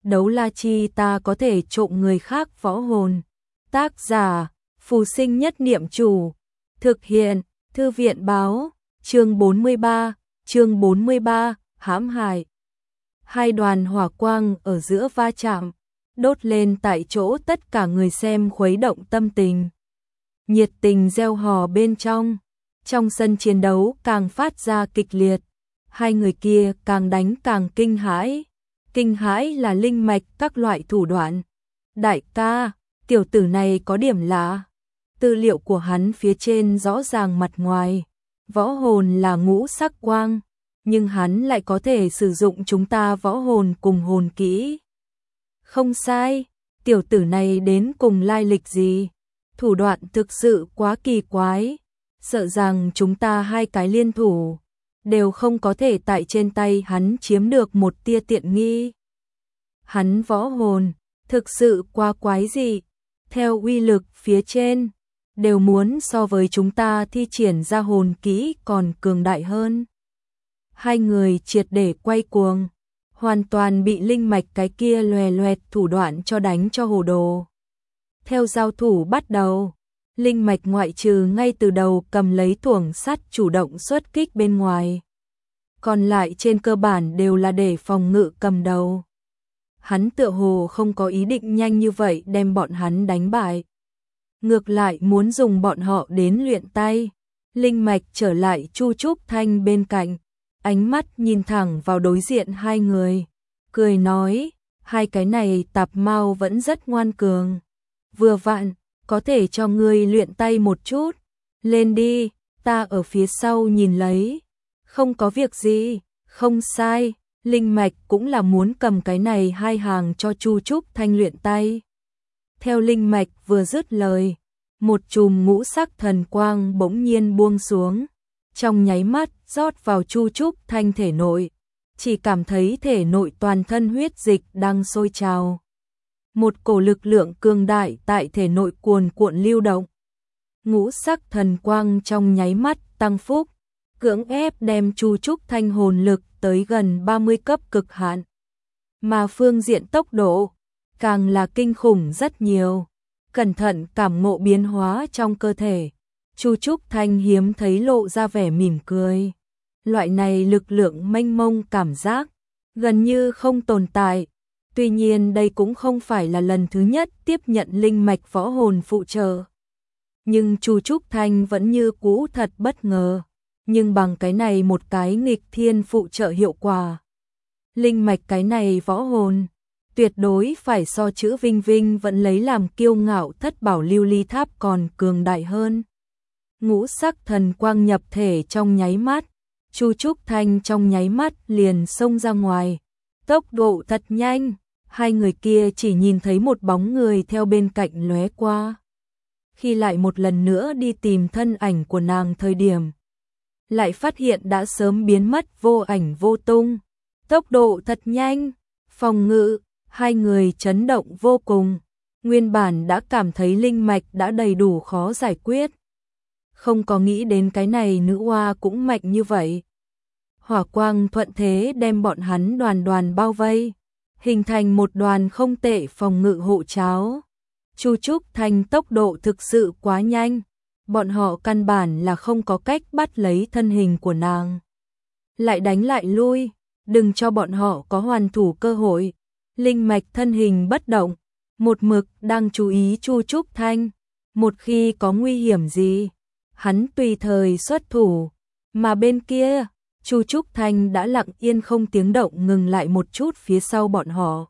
đấu la chi ta có thể trộm người khác võ hồn. Tác giả, Phù Sinh Nhất Niệm Chủ. Thực hiện, Thư viện báo, chương 43, hãm hại. Hai đoàn hỏa quang ở giữa va chạm, đốt lên tại chỗ, tất cả người xem khuấy động tâm tình. Nhiệt tình reo hò bên trong sân chiến đấu càng phát ra kịch liệt. Hai người kia càng đánh càng kinh hãi là linh mạch các loại thủ đoạn. Đại ca, tiểu tử này có điểm lạ. Tư liệu của hắn phía trên rõ ràng mặt ngoài võ hồn là ngũ sắc quang, nhưng hắn lại có thể sử dụng chúng ta võ hồn cùng hồn kỹ. Không sai, tiểu tử này đến cùng lai lịch gì? Thủ đoạn thực sự quá kỳ quái, sợ rằng chúng ta hai cái liên thủ đều không có thể tại trên tay hắn chiếm được một tia tiện nghi. Hắn võ hồn thực sự quá quái dị, theo uy lực phía trên đều muốn so với chúng ta thi triển ra hồn kỹ còn cường đại hơn. Hai người triệt để quay cuồng, hoàn toàn bị linh mạch cái kia loè loẹt thủ đoạn cho đánh cho hồ đồ. Theo giao thủ bắt đầu, linh mạch ngoại trừ ngay từ đầu cầm lấy thuổng sắt chủ động xuất kích bên ngoài, còn lại trên cơ bản đều là để phòng ngự cầm đầu. Hắn tựa hồ không có ý định nhanh như vậy đem bọn hắn đánh bại, ngược lại muốn dùng bọn họ đến luyện tay. Linh mạch trở lại Chu Trúc Thanh bên cạnh, ánh mắt nhìn thẳng vào đối diện hai người, cười nói, hai cái này tạp mau vẫn rất ngoan cường. Vừa vặn, có thể cho ngươi luyện tay một chút. Lên đi, ta ở phía sau nhìn lấy. Không có việc gì, không sai, linh mạch cũng là muốn cầm cái này hai hàng cho Chu Trúc Thanh luyện tay. Theo linh mạch vừa dứt lời, một chùm ngũ sắc thần quang bỗng nhiên buông xuống, trong nháy mắt rót vào Chu Trúc Thanh thể nội, chỉ cảm thấy thể nội toàn thân huyết dịch đang sôi trào. Một cổ lực lượng cường đại tại thể nội cuồn cuộn lưu động. Ngũ sắc thần quang trong nháy mắt tăng phúc, cưỡng ép đem Chu Trúc Thanh hồn lực tới gần 30 cấp cực hạn. Mà phương diện tốc độ càng là kinh khủng rất nhiều. Cẩn thận cảm ngộ biến hóa trong cơ thể, Chu Trúc Thanh hiếm thấy lộ ra vẻ mỉm cười. Loại này lực lượng mênh mông cảm giác gần như không tồn tại. Tuy nhiên đây cũng không phải là lần thứ nhất tiếp nhận linh mạch võ hồn phụ trợ. Nhưng Chu Trúc Thanh vẫn như cũ thật bất ngờ. Nhưng bằng cái này một cái nghịch thiên phụ trợ hiệu quả, linh mạch cái này võ hồn tuyệt đối phải so chữ Vinh Vinh vẫn lấy làm kiêu ngạo Thất Bảo Lưu Ly Tháp còn cường đại hơn. Ngũ sắc thần quang nhập thể trong nháy mắt, Chu Trúc Thanh trong nháy mắt liền xông ra ngoài. Tốc độ thật nhanh, hai người kia chỉ nhìn thấy một bóng người theo bên cạnh lóe qua. Khi lại một lần nữa đi tìm thân ảnh của nàng thời điểm, lại phát hiện đã sớm biến mất vô ảnh vô tung. Tốc độ thật nhanh, phòng ngự, hai người chấn động vô cùng. Nguyên bản đã cảm thấy linh mạch đã đầy đủ khó giải quyết, không có nghĩ đến cái này nữ oa cũng mạnh như vậy. Hỏa quang thuận thế đem bọn hắn đoàn đoàn bao vây, hình thành một đoàn không tệ phòng ngự hộ cháo. Chu Trúc Thanh tốc độ thực sự quá nhanh, bọn họ căn bản là không có cách bắt lấy thân hình của nàng. Lại đánh lại lui, đừng cho bọn họ có hoàn thủ cơ hội. Linh mạch thân hình bất động, một mực đang chú ý Chu Trúc Thanh. Một khi có nguy hiểm gì, hắn tùy thời xuất thủ. Mà bên kia, Chu Trúc Thanh đã lặng yên không tiếng động ngừng lại một chút phía sau bọn họ.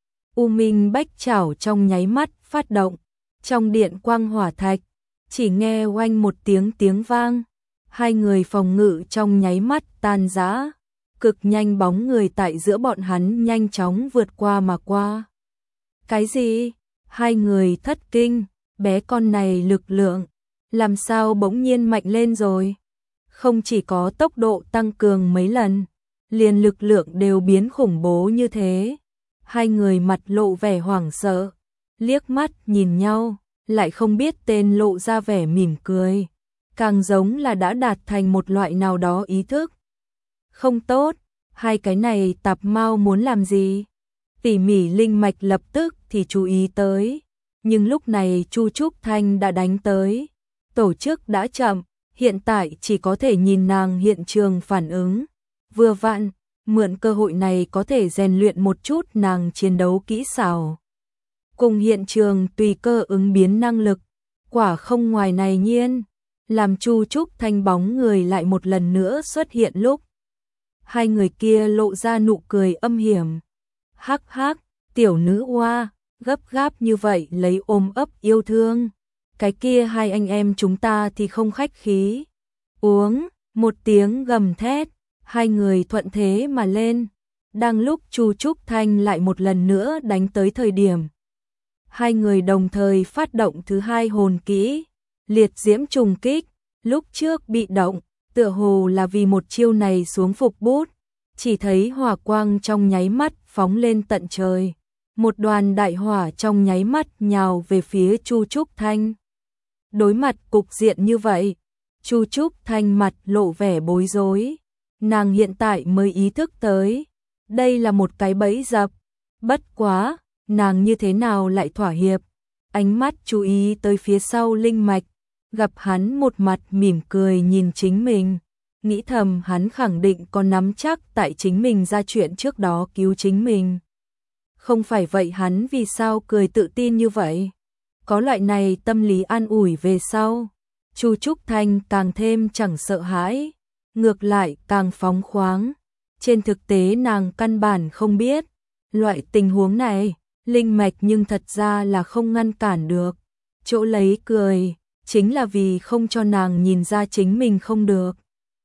U Minh Bách Chảo trong nháy mắt phát động, trong điện quang hỏa thạch, chỉ nghe oanh một tiếng vang, hai người phòng ngự trong nháy mắt tan rã, cực nhanh bóng người tại giữa bọn hắn nhanh chóng vượt qua mà qua. Cái gì? Hai người thất kinh, bé con này lực lượng, làm sao bỗng nhiên mạnh lên rồi? Không chỉ có tốc độ tăng cường mấy lần, liền lực lượng đều biến khủng bố như thế. Hai người mặt lộ vẻ hoảng sợ, liếc mắt nhìn nhau, lại không biết tên lộ ra vẻ mỉm cười, càng giống là đã đạt thành một loại nào đó ý thức. Không tốt, hai cái này tạp mau muốn làm gì? Tỉ mỉ linh mạch lập tức thì chú ý tới, nhưng lúc này Chu Trúc Thanh đã đánh tới. Tổ chức đã chậm, hiện tại chỉ có thể nhìn nàng hiện trường phản ứng. Vừa vặn, mượn cơ hội này có thể rèn luyện một chút nàng chiến đấu kỹ xảo. Cùng hiện trường tùy cơ ứng biến năng lực, quả không ngoài này nhiên, làm Chu Trúc Thanh bóng người lại một lần nữa xuất hiện lúc. Hai người kia lộ ra nụ cười âm hiểm. Hắc hắc, tiểu nữ oa, gấp gáp như vậy lấy ôm ấp yêu thương. Cái kia hai anh em chúng ta thì không khách khí. Uống, một tiếng gầm thét, hai người thuận thế mà lên. Đang lúc Chu Trúc Thanh lại một lần nữa đánh tới thời điểm. Hai người đồng thời phát động thứ hai hồn kỹ, liệt diễm trùng kích, lúc trước bị động, tựa hồ là vì một chiêu này xuống phục bút. Chỉ thấy hỏa quang trong nháy mắt phóng lên tận trời. Một đoàn đại hỏa trong nháy mắt nhào về phía Chu Trúc Thanh. Đối mặt cục diện như vậy, Chu Trúc Thanh mặt lộ vẻ bối rối. Nàng hiện tại mới ý thức tới, đây là một cái bẫy dập. Bất quá, nàng như thế nào lại thỏa hiệp? Ánh mắt chú ý tới phía sau linh mạch, gặp hắn một mặt mỉm cười nhìn chính mình. Nghĩ thầm hắn khẳng định có nắm chắc tại chính mình ra chuyện trước đó cứu chính mình. Không phải vậy hắn vì sao cười tự tin như vậy? Có loại này tâm lý an ủi về sau, Chu Trúc Thanh càng thêm chẳng sợ hãi, ngược lại càng phóng khoáng. Trên thực tế nàng căn bản không biết, loại tình huống này, linh mạch nhưng thật ra là không ngăn cản được. Chỗ lấy cười, chính là vì không cho nàng nhìn ra chính mình không được.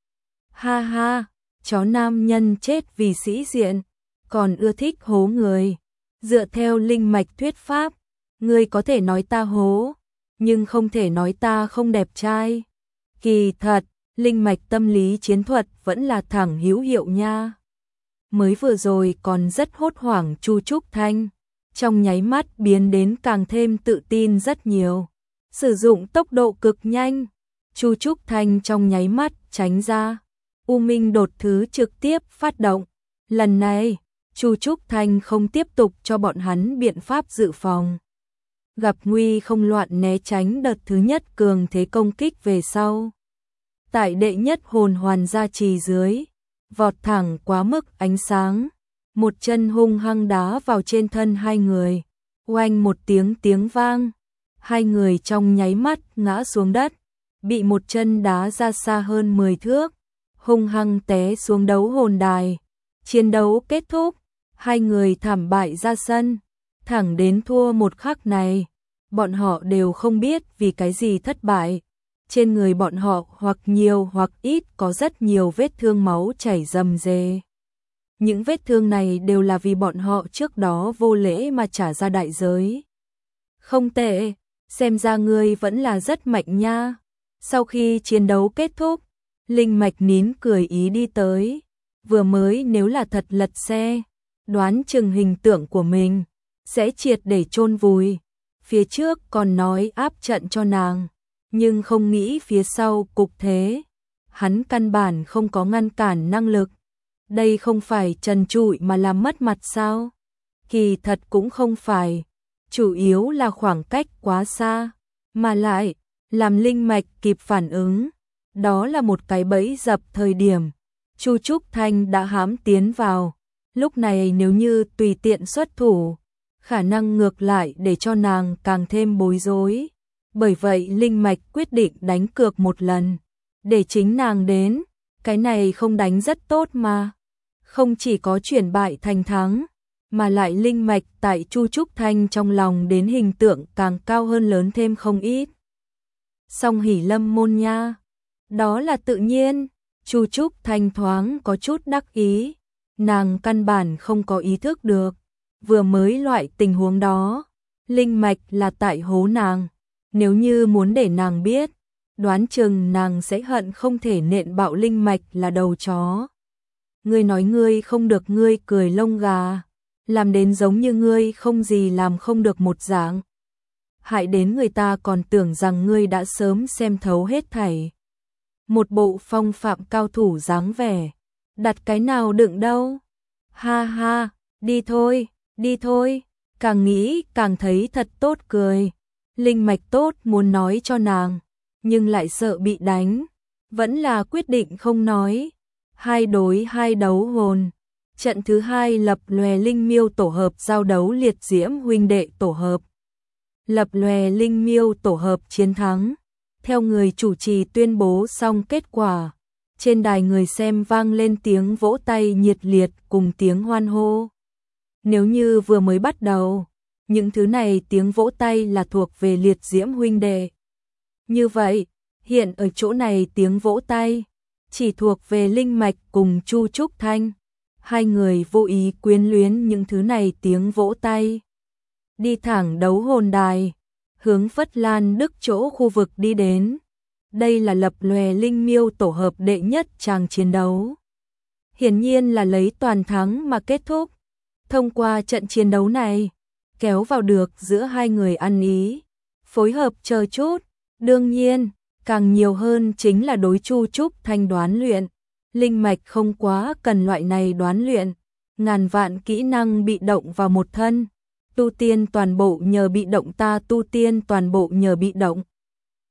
Ha ha, chó nam nhân chết vì sĩ diện, còn ưa thích hố người. Dựa theo linh mạch thuyết pháp, ngươi có thể nói ta hố, nhưng không thể nói ta không đẹp trai. Kỳ thật, linh mạch tâm lý chiến thuật vẫn là thẳng hữu hiệu nha. Mới vừa rồi còn rất hốt hoảng Chu Trúc Thanh, trong nháy mắt biến đến càng thêm tự tin rất nhiều. Sử dụng tốc độ cực nhanh, Chu Trúc Thanh trong nháy mắt tránh ra. U Minh đột thứ trực tiếp phát động. Lần này, Chu Trúc Thanh không tiếp tục cho bọn hắn biện pháp dự phòng. Gặp nguy không loạn né tránh đợt thứ nhất cường thế công kích về sau. Tại đệ nhất hồn hoàn gia trì dưới, vọt thẳng quá mức ánh sáng. Một chân hung hăng đá vào trên thân hai người. Oanh một tiếng vang. Hai người trong nháy mắt ngã xuống đất. Bị một chân đá ra xa hơn 10 thước. Hung hăng té xuống đấu hồn đài. Chiến đấu kết thúc, hai người thảm bại ra sân. Thẳng đến thua một khắc này, bọn họ đều không biết vì cái gì thất bại. Trên người bọn họ hoặc nhiều hoặc ít có rất nhiều vết thương máu chảy rầm rề. Những vết thương này đều là vì bọn họ trước đó vô lễ mà trả ra đại giới. Không tệ, xem ra ngươi vẫn là rất mạnh nha. Sau khi chiến đấu kết thúc, linh mạch nín cười ý đi tới. Vừa mới nếu là thật lật xe, đoán chừng hình tượng của mình sẽ triệt để chôn vùi. Phía trước còn nói áp trận cho nàng, nhưng không nghĩ phía sau cục thế. Hắn căn bản không có ngăn cản năng lực. Đây không phải trần trụi mà làm mất mặt sao? Kỳ thật cũng không phải. Chủ yếu là khoảng cách quá xa. Mà lại, làm linh mạch kịp phản ứng. Đó là một cái bẫy dập thời điểm. Chu Trúc Thanh đã hãm tiến vào. Lúc này nếu như tùy tiện xuất thủ, khả năng ngược lại để cho nàng càng thêm bối rối. Bởi vậy linh mạch quyết định đánh cược một lần. Để chính nàng đến. Cái này không đánh rất tốt mà. Không chỉ có chuyển bại thành thắng, mà lại linh mạch tại Chu Trúc Thanh trong lòng đến hình tượng càng cao hơn lớn thêm không ít. Song hỉ lâm môn nha. Đó là tự nhiên. Chu Trúc Thanh thoáng có chút đắc ý. Nàng căn bản không có ý thức được. Vừa mới loại tình huống đó, linh mạch là tại hố nàng. Nếu như muốn để nàng biết, đoán chừng nàng sẽ hận không thể nện bạo linh mạch là đầu chó. Ngươi nói ngươi không được, ngươi cười lông gà, làm đến giống như ngươi không gì làm không được một dạng. Hại đến người ta còn tưởng rằng ngươi đã sớm xem thấu hết thảy. Một bộ phong phạm cao thủ dáng vẻ, đặt cái nào đựng đâu. Ha ha, đi thôi, Đi thôi, càng nghĩ càng thấy thật tốt cười. Linh mạch tốt muốn nói cho nàng, nhưng lại sợ bị đánh, vẫn là quyết định không nói. 2 đối 2 đấu hồn. Trận thứ 2 lập lòe linh miêu tổ hợp giao đấu liệt diễm huynh đệ tổ hợp. Lập lòe linh miêu tổ hợp chiến thắng. Theo người chủ trì tuyên bố xong kết quả, trên đài người xem vang lên tiếng vỗ tay nhiệt liệt cùng tiếng hoan hô. Nếu như vừa mới bắt đầu, những thứ này tiếng vỗ tay là thuộc về liệt diễm huynh đệ. Như vậy, hiện ở chỗ này tiếng vỗ tay chỉ thuộc về Linh Mạch cùng Chu Trúc Thanh. Hai người vô ý quyến luyến những thứ này tiếng vỗ tay. Đi thẳng đấu hồn đài, hướng Phất Lan Đức chỗ khu vực đi đến. Đây là lập lòe linh miêu tổ hợp đệ nhất tràng chiến đấu. Hiển nhiên là lấy toàn thắng mà kết thúc. Thông qua trận chiến đấu này, kéo vào được giữa hai người ăn ý, phối hợp chờ chút. Đương nhiên, càng nhiều hơn chính là đối Chu Trúc Thanh đoán luyện. Linh mạch không quá cần loại này đoán luyện, ngàn vạn kỹ năng bị động vào một thân. Tu tiên toàn bộ nhờ bị động, ta tu tiên toàn bộ nhờ bị động.